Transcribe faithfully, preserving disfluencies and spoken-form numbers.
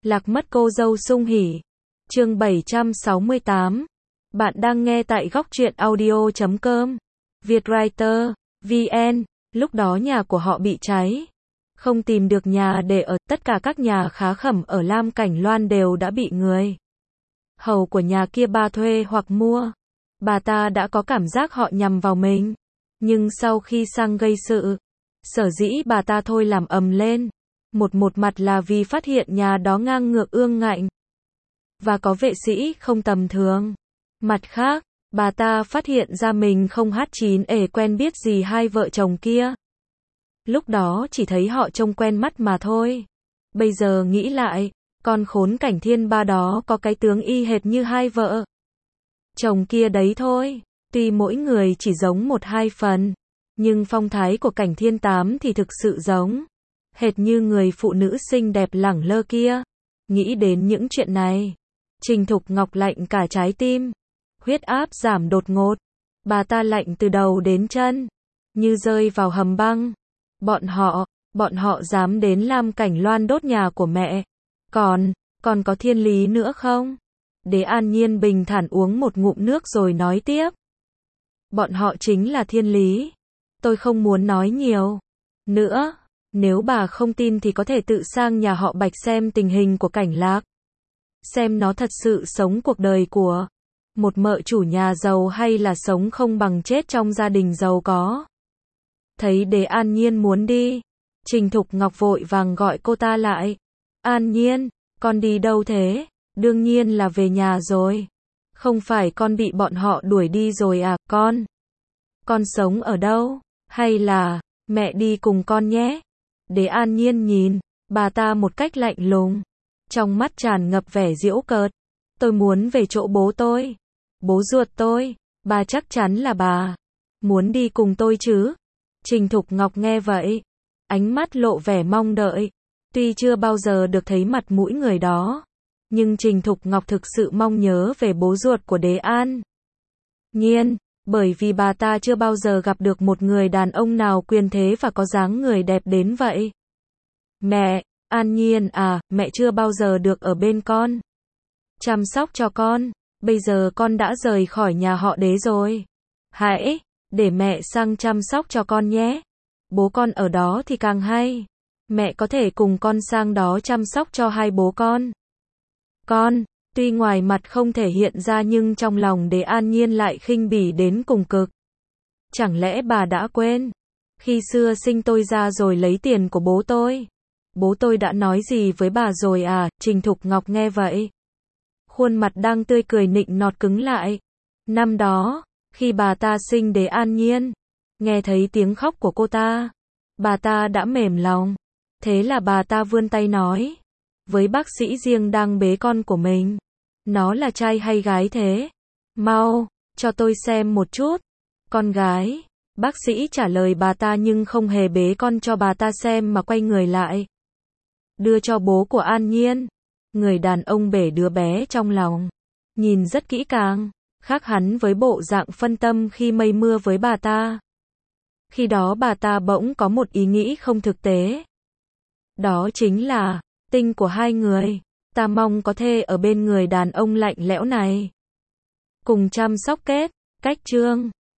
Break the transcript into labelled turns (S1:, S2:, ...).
S1: Lạc mất cô dâu sung hỉ. Chương bảy trăm sáu mươi tám. Bạn đang nghe tại góc truyện audio chấm com. Vietwriter, vê en. Lúc đó nhà của họ bị cháy. Không tìm được nhà để ở, tất cả các nhà khá khẩm ở Lam Cảnh Loan đều đã bị người hầu của nhà kia ba thuê hoặc mua. Bà ta đã có cảm giác họ nhằm vào mình. Nhưng sau khi sang gây sự, sở dĩ bà ta thôi làm ầm lên. Một một mặt là vì phát hiện nhà đó ngang ngược ương ngạnh và có vệ sĩ không tầm thường. Mặt khác, bà ta phát hiện ra mình không hát chín ể quen biết gì hai vợ chồng kia. Lúc đó chỉ thấy họ trông quen mắt mà thôi. Bây giờ nghĩ lại, con khốn Cảnh Thiên Ba đó có cái tướng y hệt như hai vợ chồng kia đấy thôi. Tuy mỗi người chỉ giống một hai phần, nhưng phong thái của Cảnh Thiên Tám thì thực sự giống hệt như người phụ nữ xinh đẹp lẳng lơ kia. Nghĩ đến những chuyện này, Trình Thục Ngọc lạnh cả trái tim. Huyết áp giảm đột ngột. Bà ta lạnh từ đầu đến chân, như rơi vào hầm băng. Bọn họ, bọn họ dám đến Lam Cảnh Loan đốt nhà của mẹ. Còn, còn có thiên lý nữa không? Đế An Nhiên bình thản uống một ngụm nước rồi nói tiếp. Bọn họ chính là thiên lý. Tôi không muốn nói nhiều nữa. Nếu bà không tin thì có thể tự sang nhà họ Bạch xem tình hình của Cảnh Lạc. Xem nó thật sự sống cuộc đời của một mợ chủ nhà giàu hay là sống không bằng chết trong gia đình giàu có. Thấy Đế An Nhiên muốn đi, Trình Thục Ngọc vội vàng gọi cô ta lại. An Nhiên, con đi đâu thế? Đương nhiên là về nhà rồi. Không phải con bị bọn họ đuổi đi rồi à, con? Con sống ở đâu? Hay là, mẹ đi cùng con nhé? Đế An Nhiên nhìn bà ta một cách lạnh lùng, trong mắt tràn ngập vẻ giễu cợt. Tôi muốn về chỗ bố tôi. Bố ruột tôi. Bà chắc chắn là bà muốn đi cùng tôi chứ? Trình Thục Ngọc nghe vậy, ánh mắt lộ vẻ mong đợi. Tuy chưa bao giờ được thấy mặt mũi người đó, nhưng Trình Thục Ngọc thực sự mong nhớ về bố ruột của Đế An Nhiên, bởi vì bà ta chưa bao giờ gặp được một người đàn ông nào quyền thế và có dáng người đẹp đến vậy. Mẹ, An Nhiên à, mẹ chưa bao giờ được ở bên con, chăm sóc cho con. Bây giờ con đã rời khỏi nhà họ Đế rồi. Hãy để mẹ sang chăm sóc cho con nhé. Bố con ở đó thì càng hay. Mẹ có thể cùng con sang đó chăm sóc cho hai bố con. Con, tuy ngoài mặt không thể hiện ra nhưng trong lòng Đế An Nhiên lại khinh bỉ đến cùng cực. Chẳng lẽ bà đã quên? Khi xưa sinh tôi ra rồi lấy tiền của bố tôi. Bố tôi đã nói gì với bà rồi à? Trình Thục Ngọc nghe vậy, khuôn mặt đang tươi cười nịnh nọt cứng lại. Năm đó, khi bà ta sinh Đế An Nhiên, nghe thấy tiếng khóc của cô ta, bà ta đã mềm lòng. Thế là bà ta vươn tay nói với bác sĩ riêng đang bế con của mình. Nó là trai hay gái thế? Mau, cho tôi xem một chút. Con gái. Bác sĩ trả lời bà ta nhưng không hề bế con cho bà ta xem mà quay người lại, đưa cho bố của An Nhiên. Người đàn ông bể đứa bé trong lòng, nhìn rất kỹ càng, khác hẳn với bộ dạng phân tâm khi mây mưa với bà ta. Khi đó bà ta bỗng có một ý nghĩ không thực tế. Đó chính là, tinh của hai người, ta mong có thể ở bên người đàn ông lạnh lẽo này, cùng chăm sóc kết, cách chương.